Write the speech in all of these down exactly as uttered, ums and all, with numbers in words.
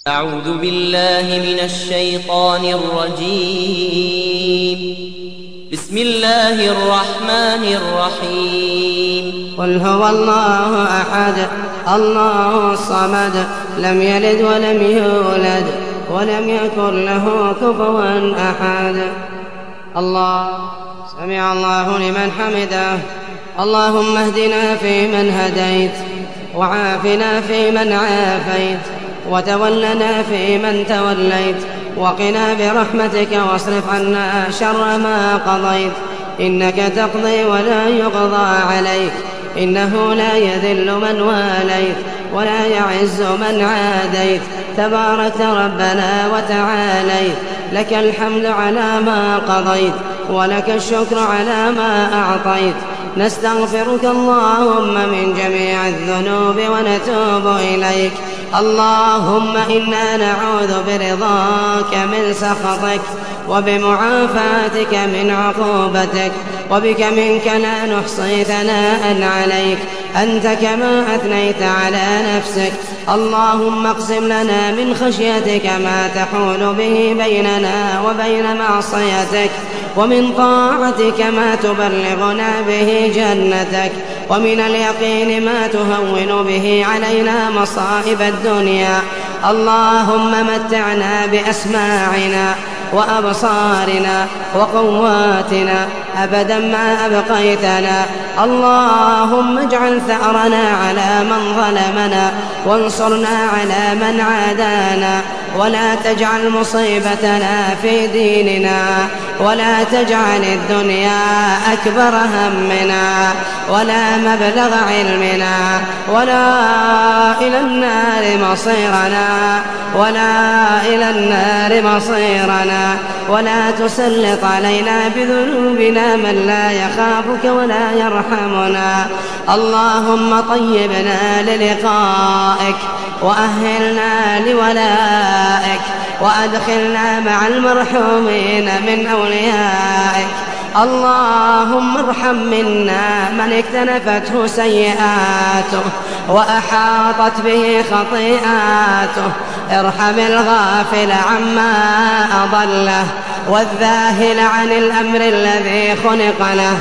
أعوذ بالله من الشيطان الرجيم. بسم الله الرحمن الرحيم. قل هو الله أحد الله الصمد لم يلد ولم يولد ولم يكن له كفوا أحد. الله سمع الله لمن حمده. اللهم اهدنا فيمن هديت، وعافنا فيمن عافيت، وتولنا فيمن توليت، وقنا برحمتك واصرف عنا شر ما قضيت، إنك تقضي ولا يقضى عليك، إنه لا يذل من واليت ولا يعز من عاديت، تباركت ربنا وتعاليت، لك الحمد على ما قضيت ولك الشكر على ما أعطيت. نستغفرك اللهم من جميع الذنوب ونتوب إليك. اللهم إنا نعوذ برضاك من سخطك، وبمعافاتك من عقوبتك، وبك منك لا نحصي ثناء عليك أنت كما أثنيت على نفسك. اللهم اقسم لنا من خشيتك ما تحول به بيننا وبين معصيتك، ومن طاعتك ما تبلغنا به جنتك، ومن اليقين ما تهون به علينا مصائب الدنيا. اللهم متعنا بأسماعنا وأبصارنا وقواتنا أبدا ما أبقيتنا. اللهم اجعل ثأرنا على من ظلمنا، وانصرنا على من عادانا، ولا تجعل مصيبتنا في ديننا، ولا تجعل الدنيا أكبر همنا ولا مبلغ علمنا، ولا إلى النار مصيرنا، ولا إلى النار مصيرنا، ولا تسلط علينا بذنوبنا من لا يخافك ولا يرحمنا. اللهم طيبنا للقائك، وأهلنا لولائك، وأدخلنا مع المرحومين من أوليائك. اللهم ارحم منا من اكتنفته سيئاته وأحاطت به خطيئاته. ارحم الغافل عما أضله، والذاهل عن الأمر الذي خلق له.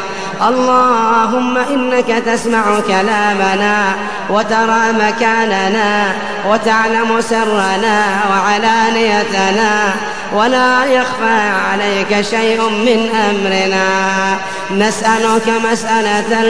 اللهم إنك تسمع كلامنا وترى مكاننا وتعلم سرنا وعلانيتنا، ولا يخفى عليك شيء من أمرنا. نسألك مسألة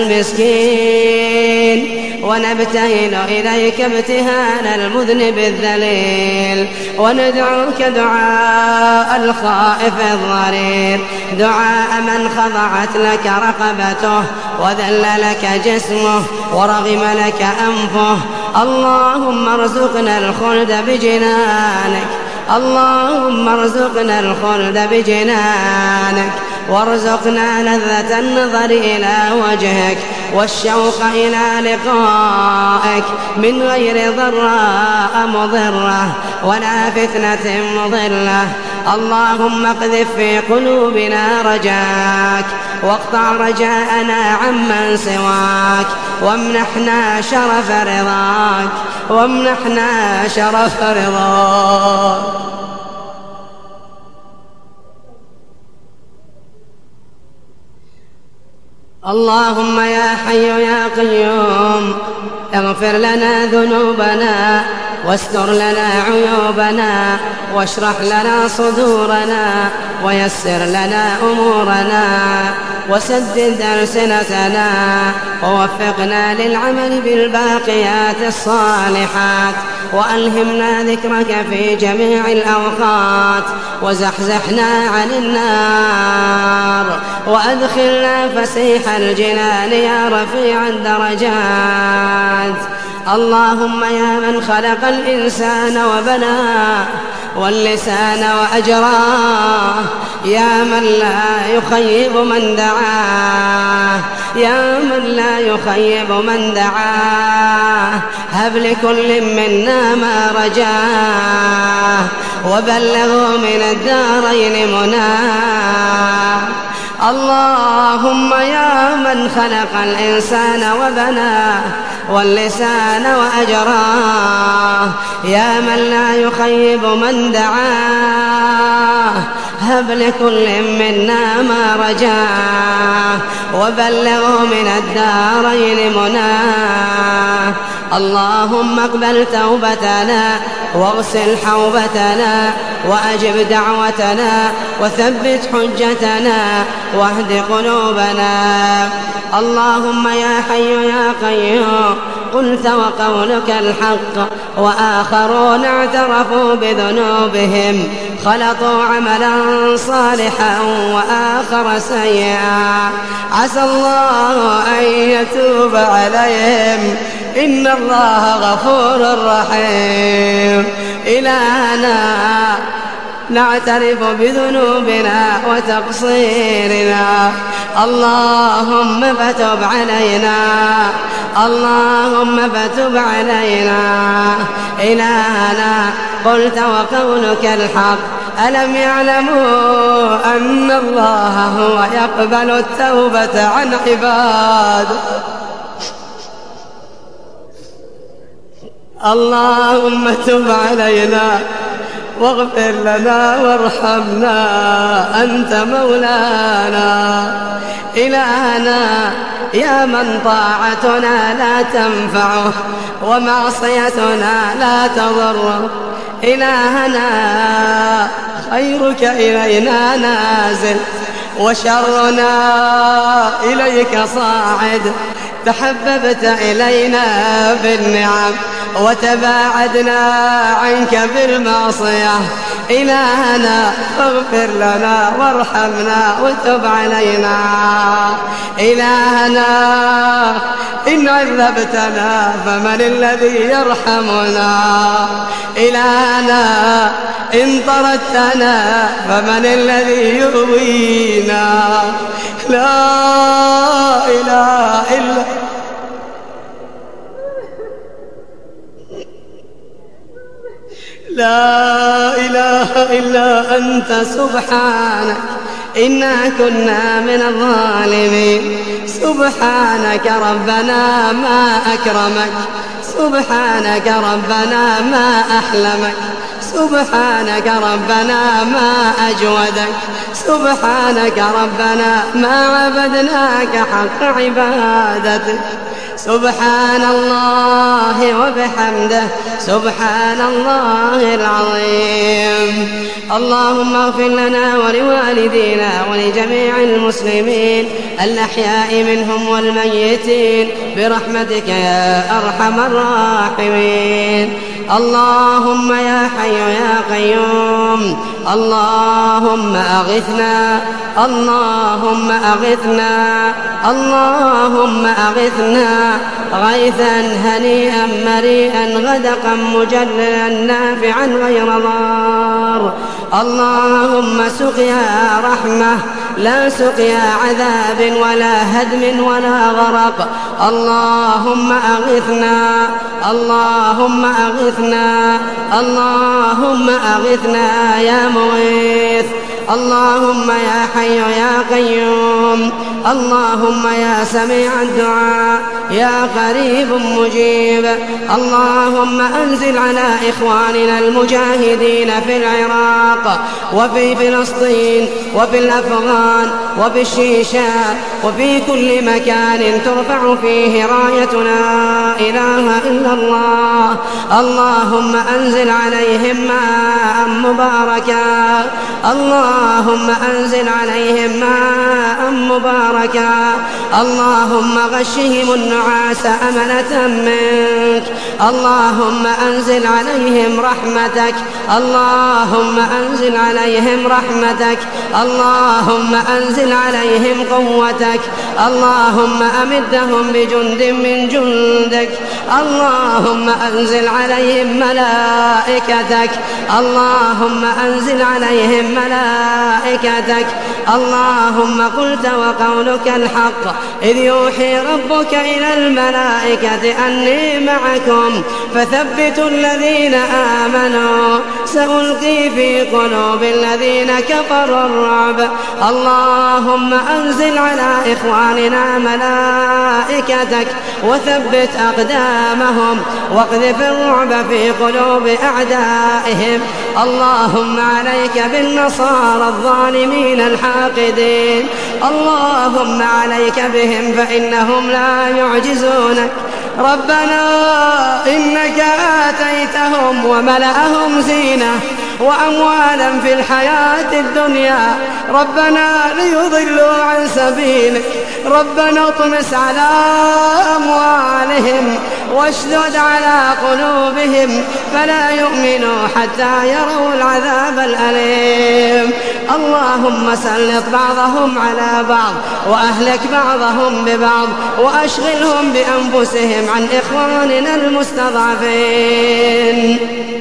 المسكين، ونبتهل إليك ابتهال المذنب الذليل، وندعوك دعاء الخائف الضرير، دعاء من خضعت لك رقبته وذل لك جسمه ورغم لك أنفه. اللهم ارزقنا الخلد بجنانك، اللهم ارزقنا الخلد بجنانك، وارزقنا لذة النظر إلى وجهك والشوق إلى لقائك من غير ضراء مضرة ولا فتنة مضلة. اللهم اقذف في قلوبنا رجاك، واقطع رجاءنا عمن سواك، وامنحنا شرف رضاك، وامنحنا شرف رضاك. اللهم يا حي يا قيوم اغفر لنا ذنوبنا، واستر لنا عيوبنا، واشرح لنا صدورنا، ويسر لنا أمورنا، وسدد ألسنتنا، ووفقنا للعمل بالباقيات الصالحات، وألهمنا ذكرك في جميع الأوقات، وزحزحنا عن النار، وأدخلنا فسيح الجنان يا رفيع الدرجات. اللهم يا من خلق الإنسان وبناه واللسان وأجراه، يا من لا يخيب من دعاه، يا من لا يخيب من دعاه، هب لكل منا ما رجاه، وبلغوا من الدارين مناه. اللهم يا من خلق الإنسان وبناه واللسان وأجراه، يا من لا يخيب من دعاه، هب لكل منا ما رجاه وبلغه من الدارين مناه. اللهم اقبل توبتنا واغسل حوبتنا وأجب دعوتنا وثبت حجتنا واهد قلوبنا. اللهم يا حي يا قيوم قلت وقولك الحق، وآخرون اعترفوا بذنوبهم خلطوا عملا صالحا وآخر سيئا، عسى الله أن يتوب عليهم إن الله غفور رحيم. إلهنا نعترف بذنوبنا وتقصيرنا، اللهم فتب علينا، اللهم فتب علينا. إلهنا قلت وقولك الحق، ألم يعلموا أن الله هو يقبل التوبة عن عباده؟ اللهم تب علينا واغفر لنا وارحمنا، أنت مولانا. إلهنا يا من طاعتنا لا تنفعه ومعصيتنا لا تضره، إلهنا خيرك إلينا نازل وشرنا إليك صاعد، تحببت إلينا بالنعم وتباعدنا عنك بالمعصية. إلهنا فاغفر لنا وارحمنا وتب علينا. إلهنا إن عذبتنا فمن الذي يرحمنا؟ إلهنا إن طردتنا فمن الذي يؤوينا؟ لا إله إلا لا إله إلا أنت سبحانك إنا كنا من الظالمين. سبحانك ربنا ما أكرمك، سبحانك ربنا ما أحلمك، سبحانك ربنا ما أجودك، سبحانك ربنا ما عبدناك حق عبادتك. سبحان الله وبحمده، سبحان الله العظيم. اللهم اغفر لنا ولوالدينا ولجميع المسلمين الأحياء منهم والميتين برحمتك يا أرحم الراحمين. اللهم يا حي يا قيوم اللهم أغثنا، اللهم أغثنا، اللهم أغثنا غيثا هنيئا مريئا غدقا مجللا نافعا غير ضار. اللهم سقيا رحمة لا سقيا عذاب ولا هدم ولا غرق. اللهم أغثنا، اللهم أغثنا، اللهم أغثنا يا مغيث. اللهم يا حي يا قيوم، اللهم يا سميع الدعاء يا قريب مجيب. اللهم أنزل على إخواننا المجاهدين في العراق وفي فلسطين وفي الأفغان وفي الشيشان وفي كل مكان ترفع فيه راية لا إله إلا الله. اللهم أنزل عليهم ماء مباركا، اللهم أنزل عليهم ماء مباركا. اللهم غشهم النعاس أمنة منك. اللهم أنزل عليهم رحمتك، اللهم أنزل عليهم رحمتك، اللهم أنزل عليهم قوتك. اللهم أمدهم بجند من جندك. اللهم أنزل عليهم ملائكتك، اللهم أنزل عليهم ملائكتك. اللهم قلت وقولك الحق إذ يوحي ربك إلى الملائكة أني معكم فثبتوا الذين آمنوا سألقي في قلوب الذين كفروا الرعب. اللهم أنزل على إخواننا ملائكتك وثبت أقدامهم واقذف الرعب في قلوب أعدائهم. اللهم عليك بالنصارى الظالمين الحاقدين، اللهم عليك بهم فإنهم لا يعجزونك. ربنا إنك آتيتهم وملأهم زينة وأموالا في الحياة الدنيا، ربنا ليضلوا عن سبيلك، ربنا اطمس على أموالهم واشدد على قلوبهم فلا يؤمنوا حتى يروا العذاب الأليم. اللهم سلط بعضهم على بعض وأهلك بعضهم ببعض وأشغلهم بأنفسهم عن إخواننا المستضعفين.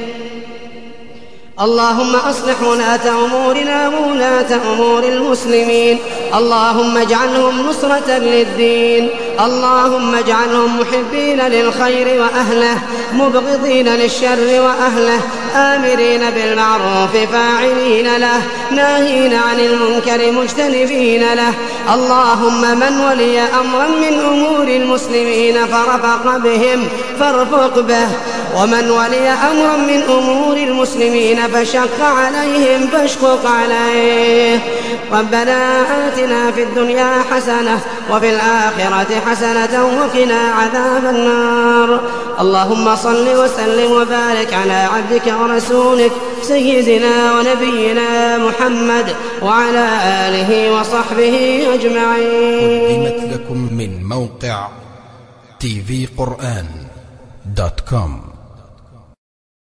اللهم أصلح ولاة أمورنا وولاة أمور المسلمين، اللهم اجعلهم نصرة للدين، اللهم اجعلهم محبين للخير وأهله، مبغضين للشر وأهله، آمرين بالمعروف فاعلين له، ناهين عن المنكر مجتنبين له. اللهم من ولي أمرا من أمور المسلمين فرفق بهم فارفق به، ومن ولي أمرا من أمور المسلمين فشق عليهم فاشقق عليه. ربنا آتنا في الدنيا حسنة وفي الآخرة حسنة وقنا عذاب النار. اللهم صل وسلم وبارك على عبدك ورسولك سيدنا ونبينا محمد وعلى آله وصحبه أجمعين. قدمت لكم من موقع تي في قرآن دوت كوم.